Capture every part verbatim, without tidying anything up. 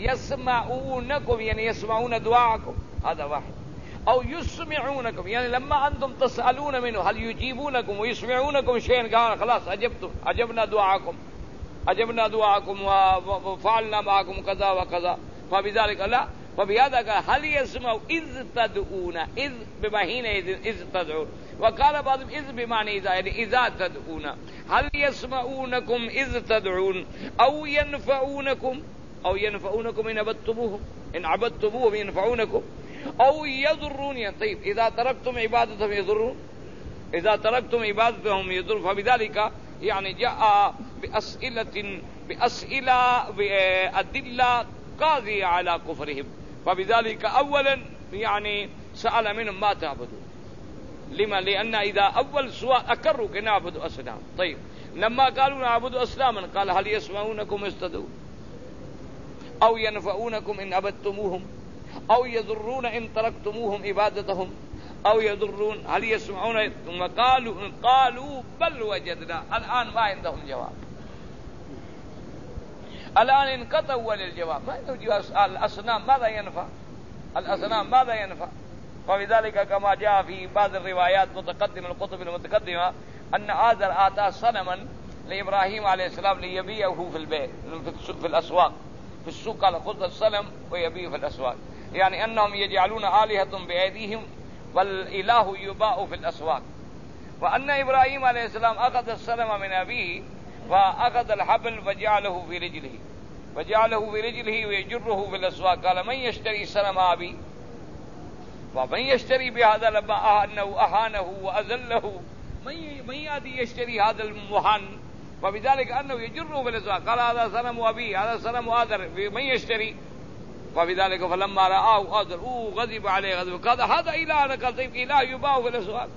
يسمعونكم يعني يسمعون دعاءكم، هذا واحد. أو يسمعونكم يعني لما أنتم تسألون منه هل يجيبونكم ويسمعونكم شيئا قال خلاص أجبتم، أجبنا دعاءكم، أجبنا دعاءكم وفعلنا معكم كذا وكذا، فبذلك لا. فبهذا قال هل يسمعوا إذ تدعون، إذ بمعنى إذ تدعون، وقال بعضهم إذ بمعنى إذا يعني إذا تدعون. هل يسمعونكم إذ تدعون أو ينفعونكم، أو ينفعونكم إن عبدتموهم، إن عبدتموهم ينفعونكم، أو يضرون يعني. طيب إذا تركتم عبادتهم يضرون، إذا تركتم عبادتهم يضرون. فبذلك يعني جاء بأسئلة بأسئلة بأدلة قاضية على كفرهم. فبذلك أولا يعني سأل منهم ما تعبدون، لما؟ لأن إذا أول سؤال أكروا كنعبد أصنام. طيب لما قالوا نعبد أصناما قال هل يسمعونكم استدعون أو ينفعونكم إن عبدتموهم أو يضرون إن تركتموهم عبادتهم أو يضرون هل يسمعون؟ ثم قالوا قالوا بل وجدنا. الآن ما عندهم جواب، الآن انقطعوا للجواب، ما عندهم جواب. الأصنام ماذا ينفع؟ الأصنام ماذا ينفع؟ فبذلك كما جاء في بعض الروايات متقدمة الكتب المتقدمة أن آذر آتى صنما لإبراهيم عليه السلام ليبيعه في البيت في الأسواق، في السوق قال خذ الصنم ويبيع في الأسواق، يعني أنهم يجعلون آلهة بأيديهم والإله يباع في الأسواق. وأن إبراهيم عليه السلام أخذ الصنم من أبيه وأخذ الحبل وجعله في رجله، وجعله في رجله ويجره في الأسواق. قال من يشتري صنم أبي؟ ومن يشتري بهذا لما أنه أهانه وأذله، من يأتي يشتري هذا المهان؟ فبذلك أنه يجره في الأسواق. قال هذا صنم أبي، هذا صنم آذر، من يشتري؟ فبذلك فلما رآه آذر أوه غضب عليه غضب، قال هذا إله. قال طيب إله يباع في الأسواق؟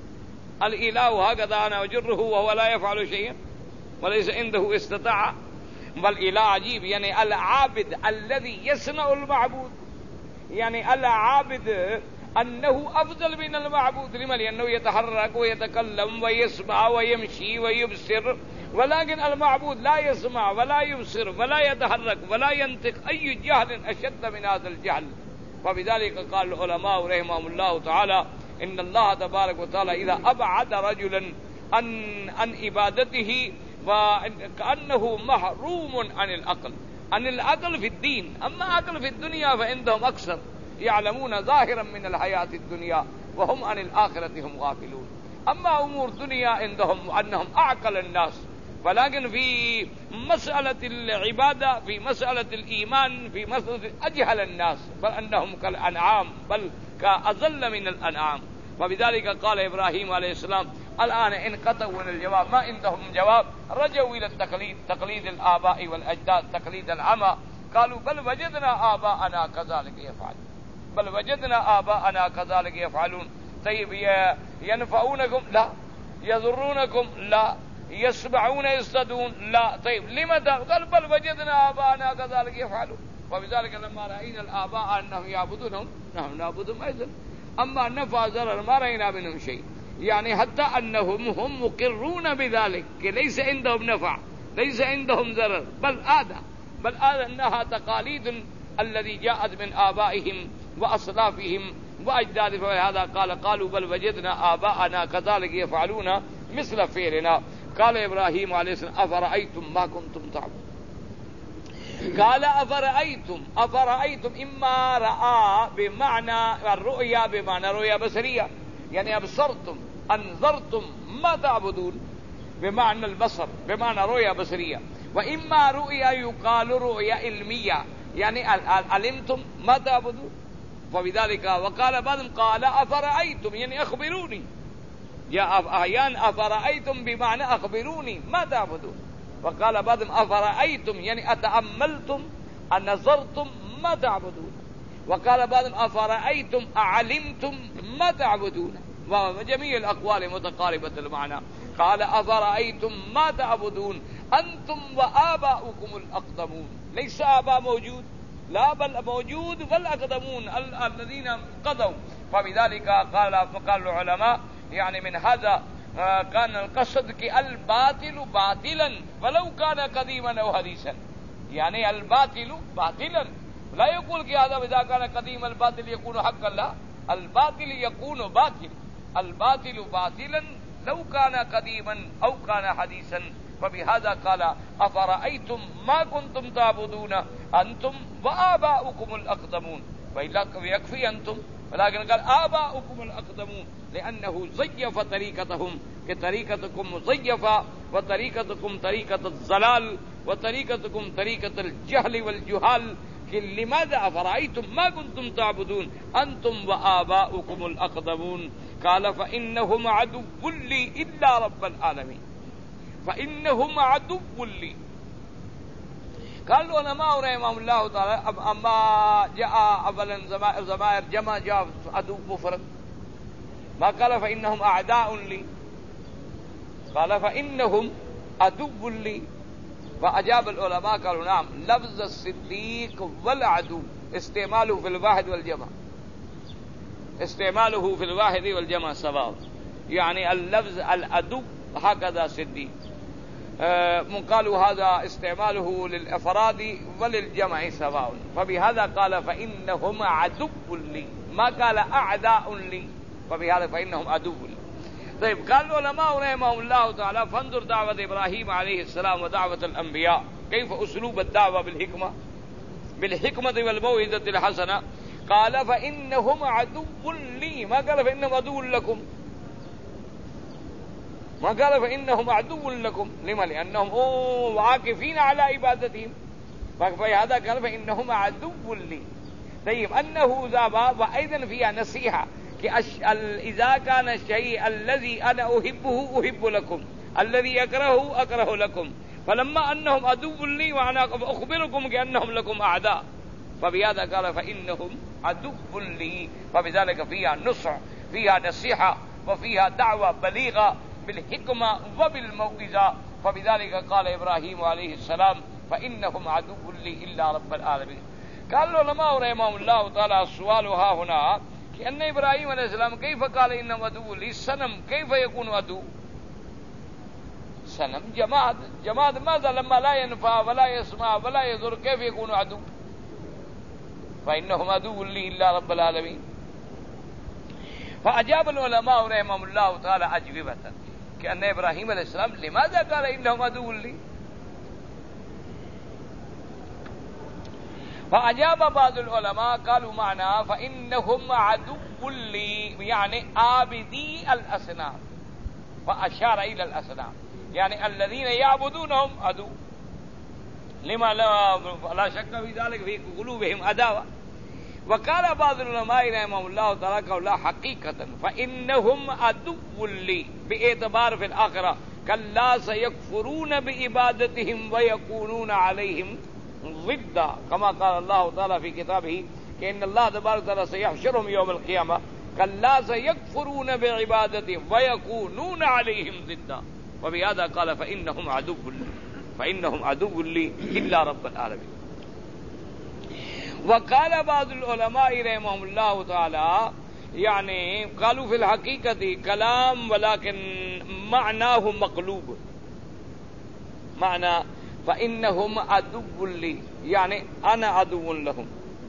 الإله هكذا أنا أجره وهو لا يفعل شيئا وليس عنده استطاع. بل إله عجيب، يعني العابد الذي يصنع المعبود، يعني العابد أنه أفضل من المعبود. لما؟ لأنه يتحرك ويتكلم ويسمع ويمشي ويبصر، ولكن المعبود لا يسمع ولا يبصر ولا يتحرك ولا ينطق. أي جهل أشد من هذا الجهل؟ وبذلك قال العلماء رحمهم الله تعالى إن الله تبارك وتعالى إذا أبعد رجلا عن عن عبادته وكأنه محروم عن العقل، عن العقل في الدين. أما عقل في الدنيا فعندهم أكثر، يعلمون ظاهرا من الحياة الدنيا وهم عن الآخرة هم غافلون. أما أمور الدنيا عندهم أنهم أعقل الناس، ولكن في مسألة العبادة، في مسألة الإيمان، في مسألة أجهل الناس، بل أنهم كالأنعام بل كأذل من الأنعام. فبذلك قال إبراهيم عليه السلام الآن انقطعوا من الجواب، ما عندهم جواب، رجعوا إلى التقليد، تقليد الآباء والأجداد، تقليد العمى. قالوا بل وجدنا آباءنا كذلك يفعلون، بل وجدنا آباءنا كذلك يفعلون. طيب ينفعونكم؟ لا. يضرونكم؟ لا. يسمعون يستدون؟ لا. طيب لماذا؟ قال بل وجدنا آباءنا كذلك يفعلون. وبذلك لما رأينا الآباء أنهم يعبدونهم نحن نعبدهم أيضا. أما نفع ضرر ما رأينا منهم شيء، يعني حتى أنهم هم مقرون بذلك، ليس عندهم نفع ليس عندهم ضرر، بل آذى بل آذى أنها تقاليد الذي جاءت من آبائهم وأصلافهم وأجدادهم. فهذا قال قالوا بل وجدنا آباءنا كذلك يفعلون مثل فعلنا. قال إبراهيم عليه السلام أفرأيتم ما كنتم تعبدون؟ قال أفرأيتم أفرأيتم إما رأى بمعنى الرؤيا، بمعنى رؤيا بصرية، يعني أبصرتم أنظرتم ما تعبدون بمعنى البصر، بمعنى رؤيا بصرية. وإما رؤيا يقال رؤيا علمية، يعني علمتم ما تعبدون. فبذلك وقال بعضهم قال أفرأيتم يعني أخبروني، يا أحيان أفرأيتم بمعنى أخبروني ما تعبدون. وقال بعضهم أفرأيتم يعني أتأملتم أنظرتم ما تعبدون. وقال بعضهم أفرأيتم أعلمتم ما تعبدون. وجميع الأقوال متقاربة المعنى. قال أفرأيتم ما تعبدون أنتم وآباؤكم الأقدمون. ليس آباء موجود، لا بل موجود والأقدمون الذين قضوا. فبذلك قال فقال العلماء يعني من هذا كان القصد الباطل باطلا ولو كان قديما أو حديثا، يعني الباطل باطلا لا يقول کہ هذا اذا كان قديم الباطل يكون حقا، لا، الباطل يكون باطل، الباطل باطلا لو كان قديما او كان حديثا. فبهذا قال افرايتم ما كنتم تعبدون انتم وآباؤكم الاقدمون، والا يكفي انتم، ولكن قال آباؤكم الاقدمون لانه زيف طريقتهم کہ طریقتكم مزيفة وطريقتكم طريقة الضلال وطريقتكم طريقة الجهل والجهال. کہ لماذا افرأيتم ما كنتم تعبدون انتم وآباؤكم الاقدمون. قال فانهم عدو لي الا رب العالمين، فانهم عدو لي. قال العلماء رحمهم الله تعالى اما جاء اولا ضمائر جمع جاء عدو مفرد، ما قال فانهم اعداء لي، قال فانهم عدو لي. فأجاب العلماء قالوا نعم، لفظ الصديق والعدو استعماله في الواحد والجمع، استعماله في الواحد والجمع سواء، يعني اللفظ العدو هكذا صديق. قالوا هذا استعماله للافراد وللجمع سواء، فبهذا قال فانهم عدو لي، ما قال اعداء لي، فبهذا فانهم عدو لي. طيب قال العلماء رحمهم الله تعالى فانظر دعوة ابراهيم عليه السلام ودعوة الانبياء كيف اسلوب الدعوة بالحكمة بالحكمة والموعظة الحسنة. قال فانهم عدو لي، ما قال فانهم عدو لكم، ما قال فإنهم عدو لكم. لما؟ لأنهم واقفين على عبادتهم، فهذا قال فإنهم عدو لي. طيب أنه ذاب وأيضا فيها نصيحة کہ إذا كان الشيء الذي أنا أحبه أحب لكم، الذي أكرهه أكره لكم، فلما أنهم عدو لي وأنا أخبركم كأنهم لكم أعداء، فبهذا قال فإنهم عدو لي. فبذلك فيها نصح، فيها نصيحة، وفيها دعوة بليغة بالحكمة وبالموعظة. فبذلك قال إبراهيم عليه السلام فإنهم عدو لي إلا رب العالمين. قال العلماء رحمهم الله تعالى السؤال ها هنا کہ ان ابراہیم علیہ السلام کیف قال انهم عدو لي، صنم كيف يكون عدو؟ صنم جماد، جماد ماذا لما لا ينفع ولا يسمع ولا يضر كيف يكون عدو؟ فإنهم عدو لي إلا رب العالمين. فأجاب العلماء رحمهم الله تعالى أجوبة کہ ان ابراہیم علیہ السلام لماذا قال انهم عدو لي؟ فأجاب بعض العلماء قالوا معنى فإنهم عدو لي يعني عابدي الأصنام، فأشار إلى الأصنام يعني الذين يعبدونهم عدو. لما لا شك في ذلك في قلوبهم عداوة. وقال بعض العلماء رحمهم الله تعالى قولا حقيقة فإنهم عدو لي باعتبار في الآخرة كلا سيكفرون بعبادتهم ويكونون عليهم ضدا، كما قال الله تعالى في كتابه کہ ان اللہ تبارک وتعالى سيحشرهم يوم القيامة كلا سيكفرون بعبادتهم ويكونون عليهم ضدا. وبهذا قال فإنهم عدو لي، فإنهم عدو لي إلا رب العالمين. وقال بعض العلماء رحمهم الله تعالى يعني قالوا في الحقيقة كلام ولكن معناه مقلوب، معنى فإنهم عدو لي يعني أنا عدو لهم،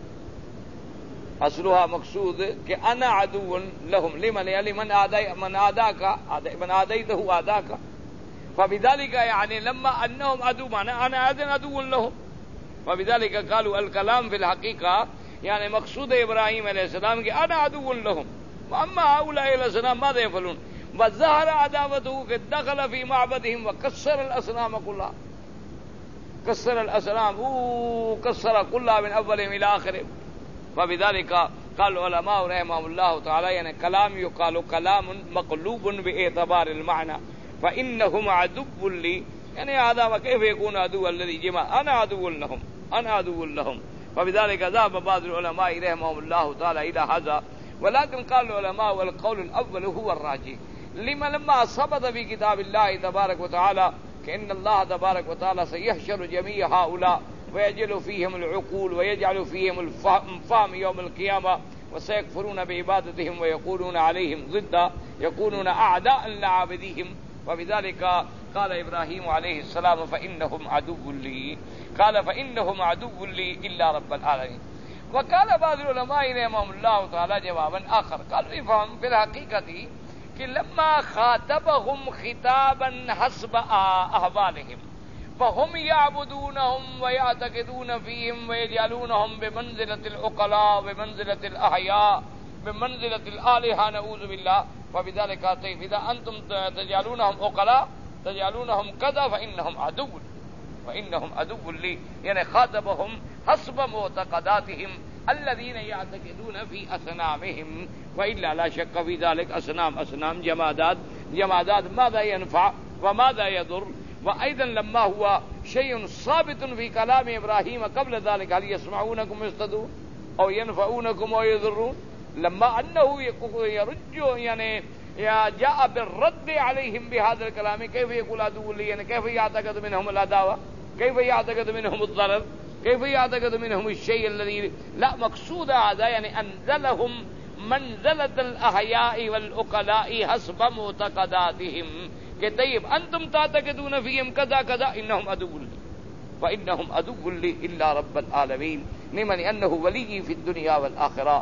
اصلها مقصود کہ انا عدو لهم. لمن يعني من آداء من آداك من آديته آداك، فبذلك يعني لما أنهم عدو معنى أنا عدو لهم. وبذلك قالوا الكلام في الحقيقة يعني مقصود إبراهيم عليه السلام کہ أنا عدو لهم، وأما هؤلاء الأصنام ماذا يفعلون؟ وظهر عداوته قد دخل في معبدهم وكسر الأصنام كلها، كسر الأصنام وكسر كلها من أولهم إلى آخرهم. وبذلك قال العلماء رحمهم الله تعالى يعني كلام يقال كلام مقلوب باعتبار المعنى فإنهم عدو لي يعني هذا وكيف يكون عدو الذي جمع أنا عدو لهم أنا عدو لهم. وبذلك ذهب بعض العلماء رحمهم الله تعالى إلى هذا، ولكن قال العلماء والقول الأول هو الراجح. لما لما ثبت في كتاب الله تبارك وتعالى كأن الله تبارك وتعالى سيحشر جميع هؤلاء ويجعل فيهم العقول ويجعل فيهم الفهم يوم القيامة وسيكفرون بعبادتهم ويقولون عليهم ضدا، يكونون أعداء لعابديهم. وبذلك قال إبراهيم عليه السلام فإنهم عدو لي، قال فإنهم عدو لي إلا رب العالمين. وقال بعض العلماء رحمهم الله تعالى جوابا آخر قالوا يفهم في الحقيقة کہ لما خاطبهم خطابا حسب أحوالهم فهم يعبدونهم ويعتقدون فيهم ويجعلونهم بمنزلة العقلاء بمنزلة الأحياء بمنزلة الآلهة نعوذ بالله فبذلك كيف إذا أنتم تجعلونهم عقلاء تجعلونهم كذا فإنهم عدو فإنهم عدو لي يعني خاطبهم حسب معتقداتهم الذين يعتقدون في أصنامهم وإلا لا شك في ذلك أصنام أصنام جمادات جمادات ماذا ينفع وماذا يضر. وأيضا لما هو شيء ثابت في كلام إبراهيم قبل ذلك هل يسمعونكم يستدون أو ينفعونكم أو يضرون لما أنه يرج يعني جاء بالرد عليهم بهذا الكلام كيف يقول عدو لي يعني كيف يعتقد منهم العداوة كيف يعتقد منهم الضرر كيف يعتقد منهم الشيء الذي لا مقصود هذا يعني أنزلهم منزلة الأحياء والعقلاء حسب معتقداتهم کہ طيب أنتم تعتقدون فيهم كذا كذا إنهم عدو لي فإنهم عدو لي إلا رب العالمين لمن أنه ولي في الدنيا والآخرة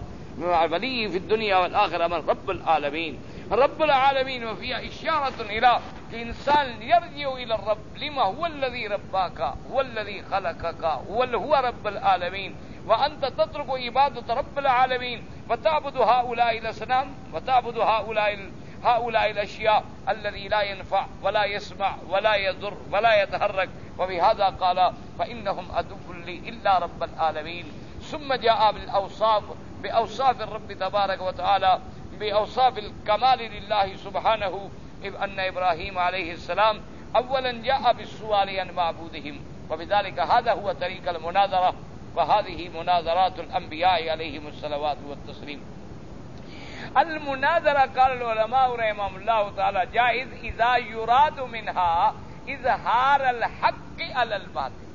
ولي في الدنيا والآخرة من رب العالمين رب العالمين. وفيها إشارة إلى الإنسان يرجع إلى الرب لما هو الذي رباك هو الذي خلقك هو هو رب العالمين وأنت تترك عبادة رب العالمين وتعبد هؤلاء الأصنام وتعبد هؤلاء هؤلاء الأشياء الذي لا ينفع ولا يسمع ولا يضر ولا يتحرك. وبهذا قال فإنهم عدو لي إلا رب العالمين. ثم جاء بالأوصاف بأوصاف الرب تبارك وتعالى بأوصاف الكمال لله سبحانه أن إبراهيم عليه السلام أولا جاء بالسؤال عن معبودهم وبذلك هذا هو طريق المناظرة وهذه مناظرات الأنبياء عليهم الصلوات والتسليم. المناظرة قال العلماء رحمهم الله تعالى جائز إذا يراد منها إظهار الحق على الباطل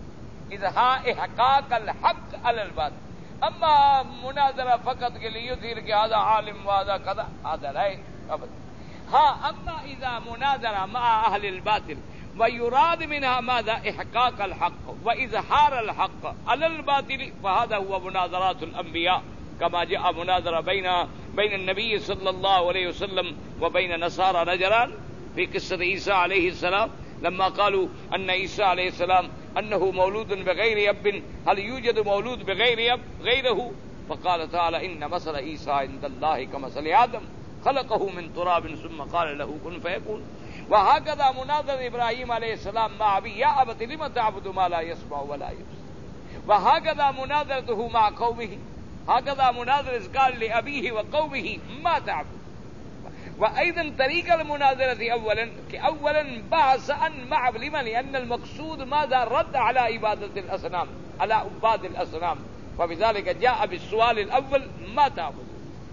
إظهار إحقاق الحق على الباطل. أما مناظرة فقط کے لیے يظهر کہ هذا عالم وهذا كذا هذا لا أبدا. ها أما إذا مناظرة مع أهل الباطل ويراد منها ماذا إحقاق الحق وإظهار الحق على الباطل فهذا هو مناظرات الأنبياء كما جاء مناظرة بين بين النبي صلى الله عليه وسلم وبين نصارى نجران في قصة عيسى عليه السلام لما قالوا أن عيسى عليه السلام أنه مولود بغير أب هل يوجد مولود بغير أب غيره فقال تعالى إن مثل عيسى عند الله كمثل آدم خلقه من تراب ثم قال له كن فيكون. وهكذا مناظرة إبراهيم عليه السلام مع أبيه يا أبت لم تعبد ما لا يسمع ولا يبصر. وهكذا مناظرته مع قومه هكذا مناظرة قال لأبيه وقومه ما تعبد. وأيضا طريق المناظرة أولا أولا بحث عن معب لمن لأن المقصود ماذا رد على عبادة الأصنام على عباد الأصنام وبذلك جاء بالسؤال الأول ما تعبد.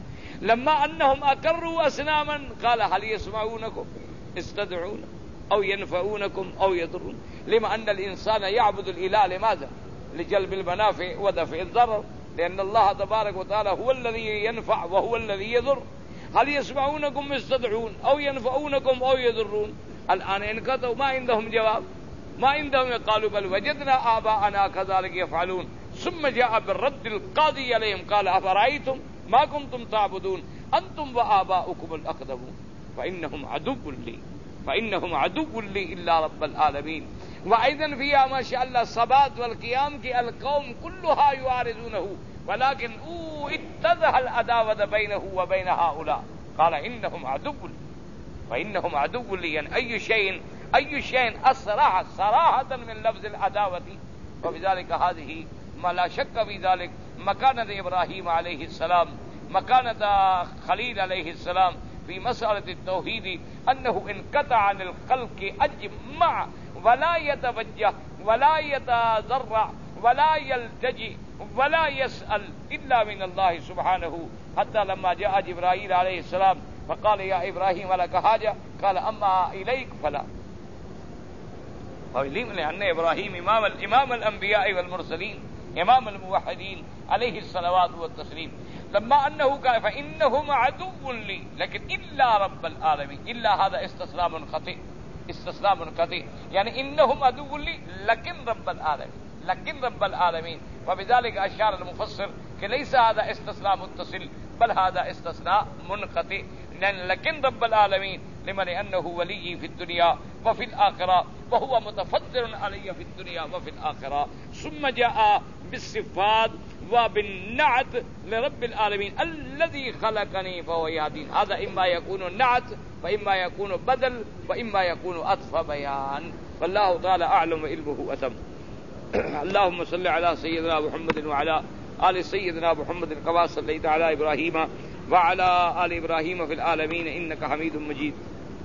لما أنهم أقروا أصناما قال هل يسمعونكم استدعون أو ينفعونكم أو يضرون لما أن الإنسان يعبد الإله لماذا لجلب المنافع ودفع الضرر لأن الله تبارك وتعالى هو الذي ينفع وهو الذي يضر. هل يسمعونكم يستدعون أو ينفعونكم أو يضرون الآن انقطعوا ما عندهم جواب ما عندهم قالوا بل وجدنا آباءنا كذلك يفعلون. ثم جاء بالرد القاضي عليهم قال أفرأيتم ما كنتم تعبدون أنتم وآباؤكم الأقدمون فإنهم عدو لي فإنهم عدو لي إلا رب العالمين. وأيضا فيها ما شاء الله الثبات والقيام كي القوم كلها يعارضونه ولكن أوه اتضح العداوة بينه وبين هؤلاء قال إنهم عدو فإنهم عدو لي يعني أي شيء أي شيء أصرح صراحة من لفظ العداوة. وبذلك هذه ما لا شك في ذلك مكانة إبراهيم عليه السلام مكانة خليل عليه السلام في مسألة التوحيد أنه انقطع عن الخلق أجمع ولا يتوجه ولا يتضرع ولا يلتجئ ولا يسأل إلا من الله سبحانه حتى لما جاء جبرائيل عليه السلام فقال يا إبراهيم لك حاجة قال أما إليك فلا. لأن إبراهيم إمام الإمام الأنبياء والمرسلين إمام الموحدين عليه الصلوات والتسليم لما أنه قال فإنهم عدو لي لكن إلا رب العالمين إلا هذا استسلام خطئ استسلام خطئ يعني إنهم عدو لي لكن رب العالمين لكن رب العالمين. وبذلك أشار المفسر کہ ليس هذا استثناء متصل بل هذا استثناء منقطع، لكن رب العالمين لمن أنه ولي في الدنيا وفي الآخرة وهو متفضل علي في الدنيا وفي الآخرة. ثم جاء بالصفات وبالنعت لرب العالمين الذي خلقني فهو يهدين. هذا إما يكون نعت وإما يكون بدل وإما يكون عطف بيان، والله تعالى أعلم وعلمه أتم. اللهم صل على سيدنا محمد وعلى آل سيدنا محمد كما صليت على إبراهيم وعلى آل إبراهيم في العالمين إنك حميد مجيد.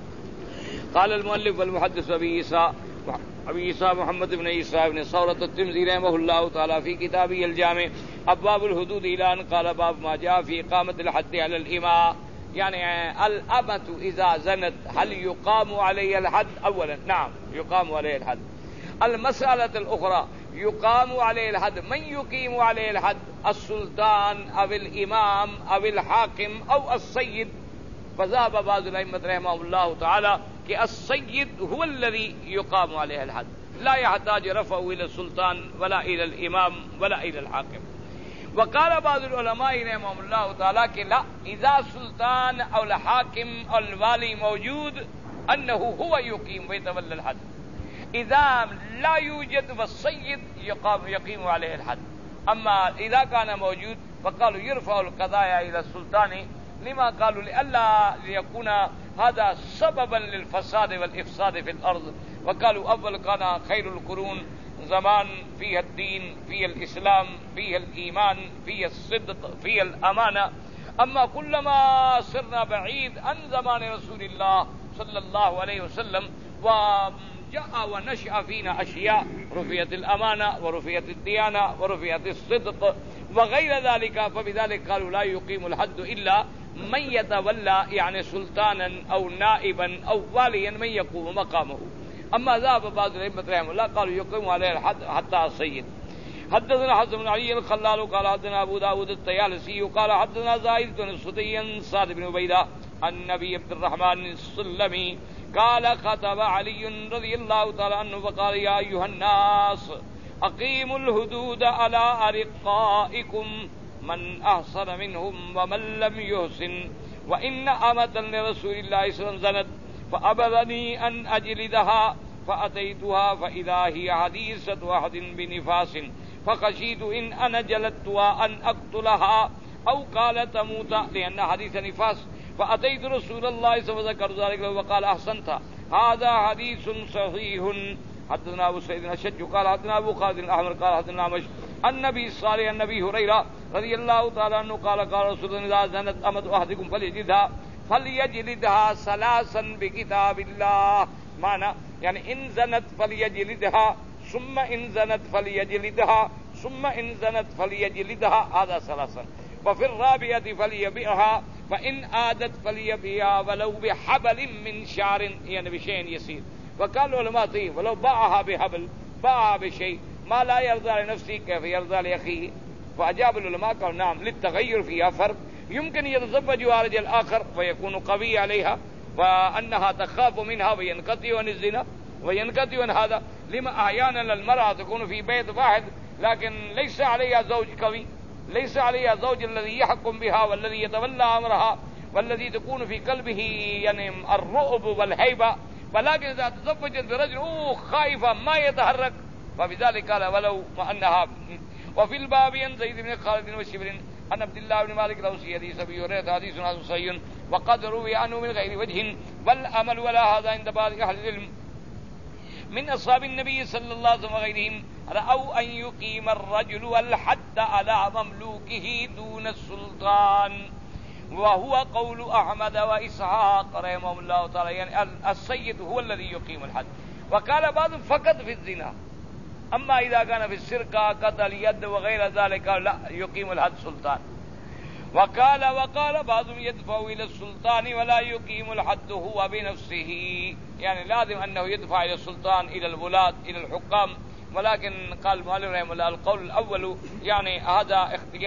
قال المؤلف والمحدث أبي عيسى أبي عيسى محمد بن عيسى بن ثورة الترمذي رحمه الله تعالى في كتابه الجامع أبواب الحدود إلى أن قال باب ما جاء في إقامة الحد على الإماء. يعني الأمة إذا زنت هل يقام عليها الحد؟ أولا نعم يقام عليها الحد. المسألة الأخرى يقام عليه الحد، من يقيم عليه الحد؟ السلطان أو الإمام أو الحاكم أو السيد. فذهب بعض الأئمة رحمهم الله تعالى کہ السيد هو الذي يقام عليه الحد، لا يحتاج رفعه إلى السلطان ولا إلى الإمام ولا إلى الحاكم. وقال بعض العلماء رحمهم الله تعالى کہ لا، إذا سلطان أو الحاكم أو الوالي موجود أنه هو يقيم ويتولى الحد. إذا لا يوجد والسيد يقام يقيم عليه الحد. أما إذا كان موجود فقالوا يرفع القضايا إلى السلطان، لما قالوا لئلا ليكون هذا سببا للفساد والإفساد في الأرض. وقالوا أول كان خير القرون زمان فيها الدين فيها الإسلام فيها الإيمان فيها الصدق فيها الأمانة. أما كلما صرنا بعيد عن زمان رسول الله صلى الله عليه وسلم وجاء ونشأ فينا أشياء، رفعت الأمانة ورفعت الديانة ورفعت الصدق وغير ذلك، فبذلك قالوا لا يقيم الحد إلا من يتولى يعني سلطانا أو نائبا أو واليا من يقوم مقامه. أما ذهب بعض الأئمة رحمه الله قالوا يقيم عليه الحد حتى السيد. حدثنا حسن بن علي الخلال قال حدثنا أبو داود الطيالسي قال حدثنا زائد بن السدي سعد بن عبيدة النبي عبد الرحمن السلمي قال خطب علي رضي الله تعالى عنه فقال يا أيها الناس أقيموا الحدود على أرقائكم من أحسن منهم ومن لم يحسن. وإن أمة لرسول الله صلى الله عليه وسلم زنت فأبذني أن أجلدها فأتيتها فإذا هي حديثة أحد بنفاس فخشيت إن أنا جلدتها أن أقتلها أو قال تموت لأن حديث نفاس. فأتيت رسول الله صلى الله عليه وسلم ذلك وقال أحسنت هذا حديث صحيح. حدثنا أبو سعيد الأشج قال حدثنا أبو خالد الأحمر قال حدثنا مش النبي الصالح النبي هريرة رضي الله تعالى عنه قال قال رسول الله إذا زنت أمة أحدكم فليجلدها فليجلدها ثلاثا بكتاب الله. معنى يعني إن زنت فليجلدها ثم إن زنت فليجلدها ثم إن زنت فليجلدها هذا ثلاثا. وفي الرابعة فليبيعها فإن عادت فليبيعها ولو بحبل من شعر يعني بشيء يسير. وقال العلماء طيب ولو باعها بحبل باعها بشيء ما لا يرضى لنفسه كيف يرضى لأخيه؟ فأجاب العلماء قالوا نعم للتغير فيها فرق، يمكن يتزوجها رجل آخر ويكون قوي عليها وأنها تخاف منها وينقطع عن الزنا وينقطع عن هذا. لما أحيانا المرأة تكون في بيت واحد لكن ليس عليها زوج قوي، ليس عليها زوج الذي يحكم بها والذي يتولى أمرها والذي تكون في قلبه يعني الرعب والهيبة، ولكن إذا تزوجت برجل أوه خائفة ما يتحرك. فبذلك قال ولو أنها. وفي الباب عن زيد بن خالد وشبر عن عبد الله بن مالك الأوسي حديث أبي هريرة حديث حسن صحيح وقد روي عنه من غير وجه والأمل ولا هذا عند بعض أهل العلم من أصحاب النبي صلى الله عليه وسلم وغيرهم رأوا أن يقيم الرجل الحد على مملوكه دون السلطان، وهو قول أحمد وإسحاق رحمه الله تعالى يعني السيد هو الذي يقيم الحد. وقال بعض فقط في الزنا، أما إذا كان في السرقة قتل يد وغير ذلك لا يقيم الحد سلطان. وقال وقال بعضهم يدفع إلى السلطان ولا يقيم الحد هو بنفسه، يعني لازم أنه يدفع إلى السلطان إلى الولاة إلى الحكام. ولكن قال المؤلف رحمه الله القول الأول يعني هذا اختيار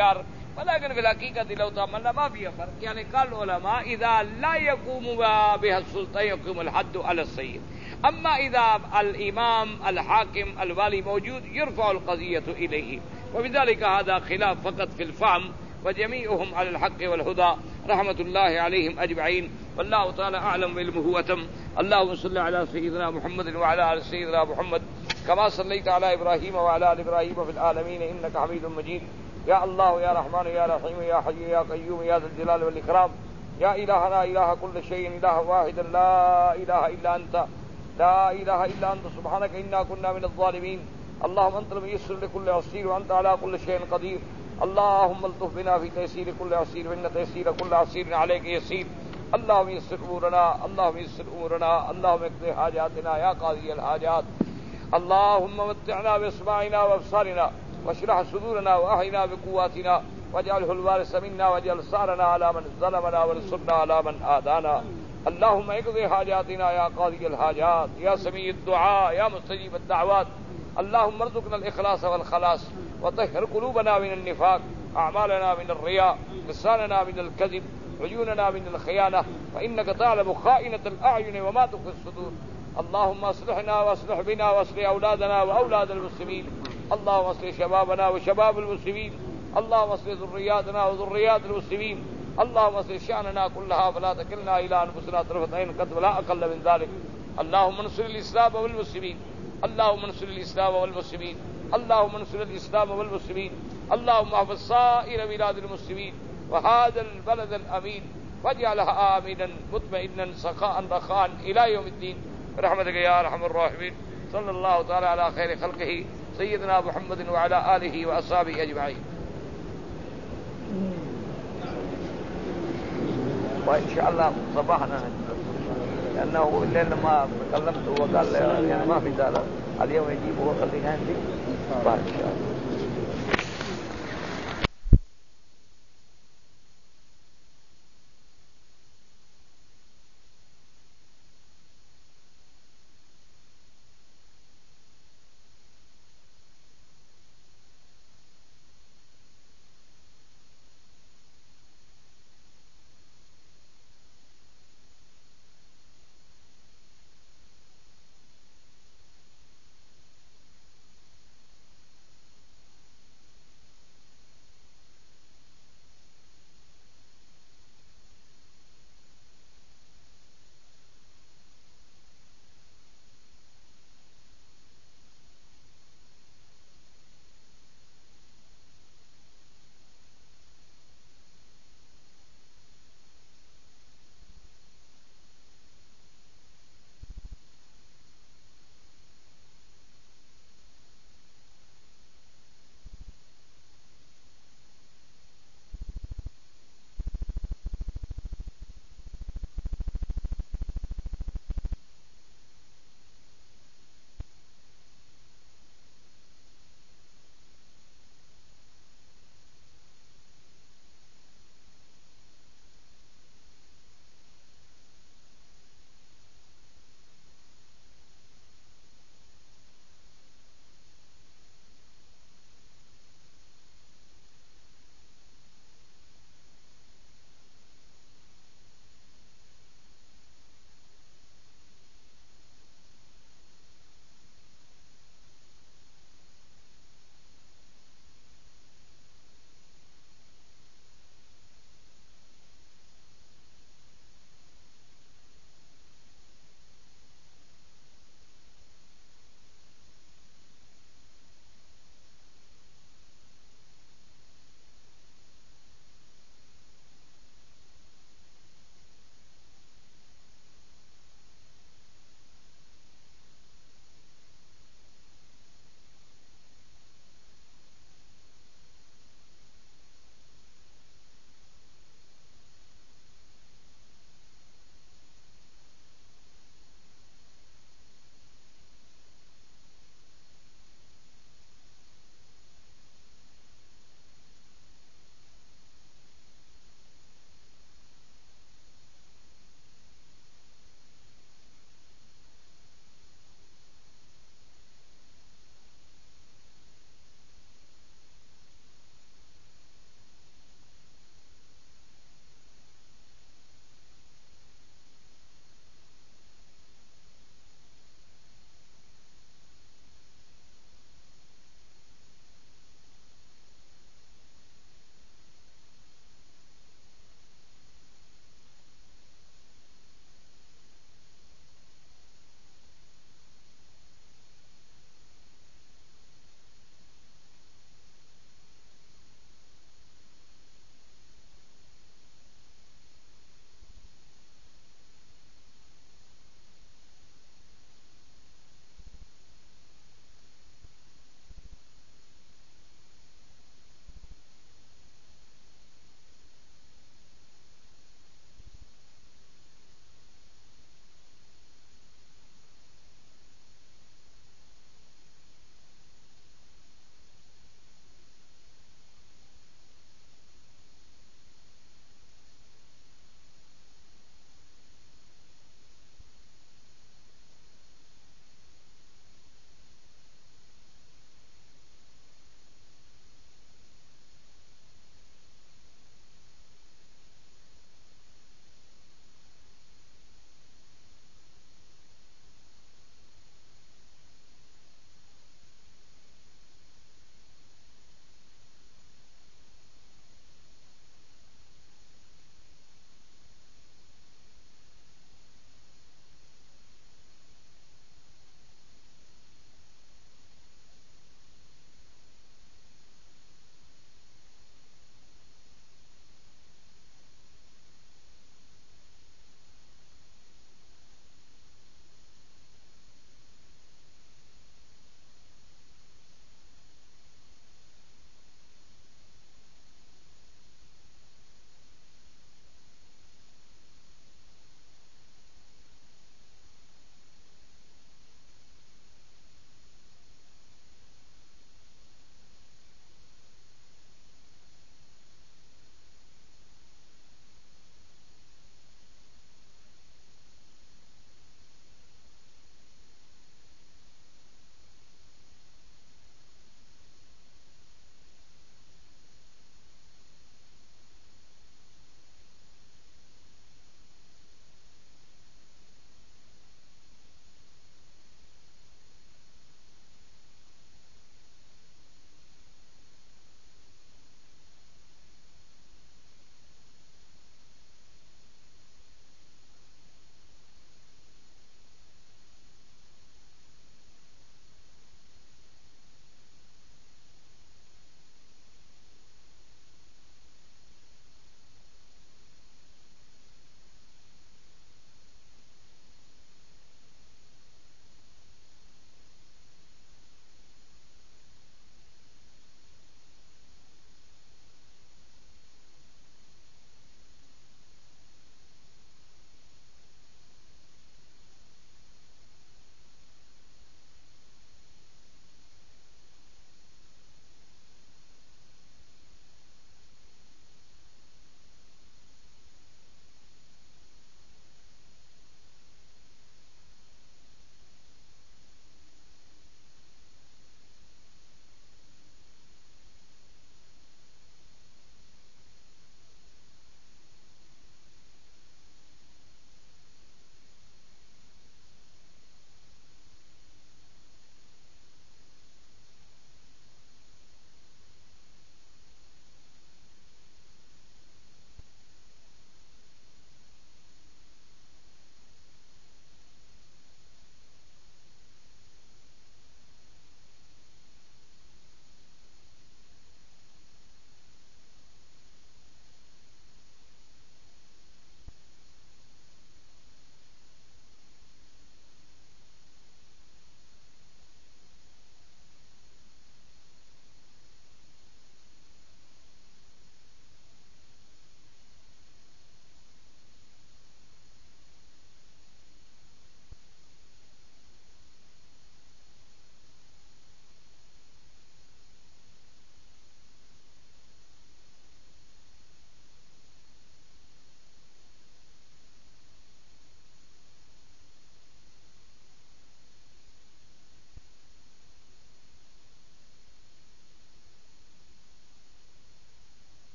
ولكن في الحقيقة لو تأملنا ما فيها فرق. يعني قال العلماء إذا لا يقوم بها السلطة يقوم الحد على السيد. أما إذا الإمام الحاكم الوالي موجود يرفع القضية إليه. وبذلك هذا خلاف فقط في الفهم، وجميعهم على الحق والهدى رحمة الله عليهم أجمعين. والله تعالى أعلم علمه وتم. اللهم صل على سيدنا محمد وعلى آل سيدنا محمد كما صليت على إبراهيم وعلى آل إبراهيم في العالمين إنك حميد مجيد. يا الله يا رحمن يا رحيم يا حي يا قيوم يا ذا الجلال والإكرام. يا إلهنا إله كل شيء إله واحدا لا إله إلا أنت لا إله إلا أنت سبحانك إنا كنا من الظالمين. اللهم أنت الميسر لكل عسير وأنت على كل شيء قدير. اللهم الطف بنا في تيسير كل عسير فإن تيسير كل عسير عليك يسير. اللهم يسر أمورنا اللهم يسر أمورنا اللهم اقضي حاجاتنا يا قاضي الحاجات. اللهم متعنا بأسماعنا وأبصارنا واشرح صدورنا وأحينا بقواتنا واجعله الوارث منا واجعل ثارنا على من ظلمنا وانصرنا على من آذانا. اللهم اقضي حاجاتنا يا قاضي الحاجات يا سميع الدعاء يا مستجيب الدعوات. اللهم ارزقنا الإخلاص والخلاص وطهر قلوبنا من النفاق، أعمالنا من الرياء، لساننا من الكذب، عيوننا من الخيانة، فإنك تعلم خائنة الأعين وما تخفي الصدور. اللهم اصلحنا واصلح بنا واصلح أولادنا وأولاد المسلمين. اللهم اصلح شبابنا وشباب المسلمين. اللهم اصلح ذرياتنا وذريات المسلمين. اللهم اصلح شأننا كلها فلا تكلنا إلى أنفسنا طرفة عين قد ولا أقل من ذلك. اللهم انصر الإسلام والمسلمين. اللهم انصر الإسلام والمسلمين. اللهم انصر الإسلام والمسلمين. اللهم احفظ سائر بلاد المسلمين وهذا البلد الأمين واجعلها آمنا مطمئنا سخاء رخاء إلى يوم الدين برحمتك يا أرحم الراحمين. صلى الله تعالى على خير خلقه سيدنا محمد وعلى آله وأصحابه أجمعين. وإن شاء الله صباحنا لأنه الليل لما تكلمت وقال يعني ما في دار اليوم يجيبه وخلينا عندي إن شاء الله.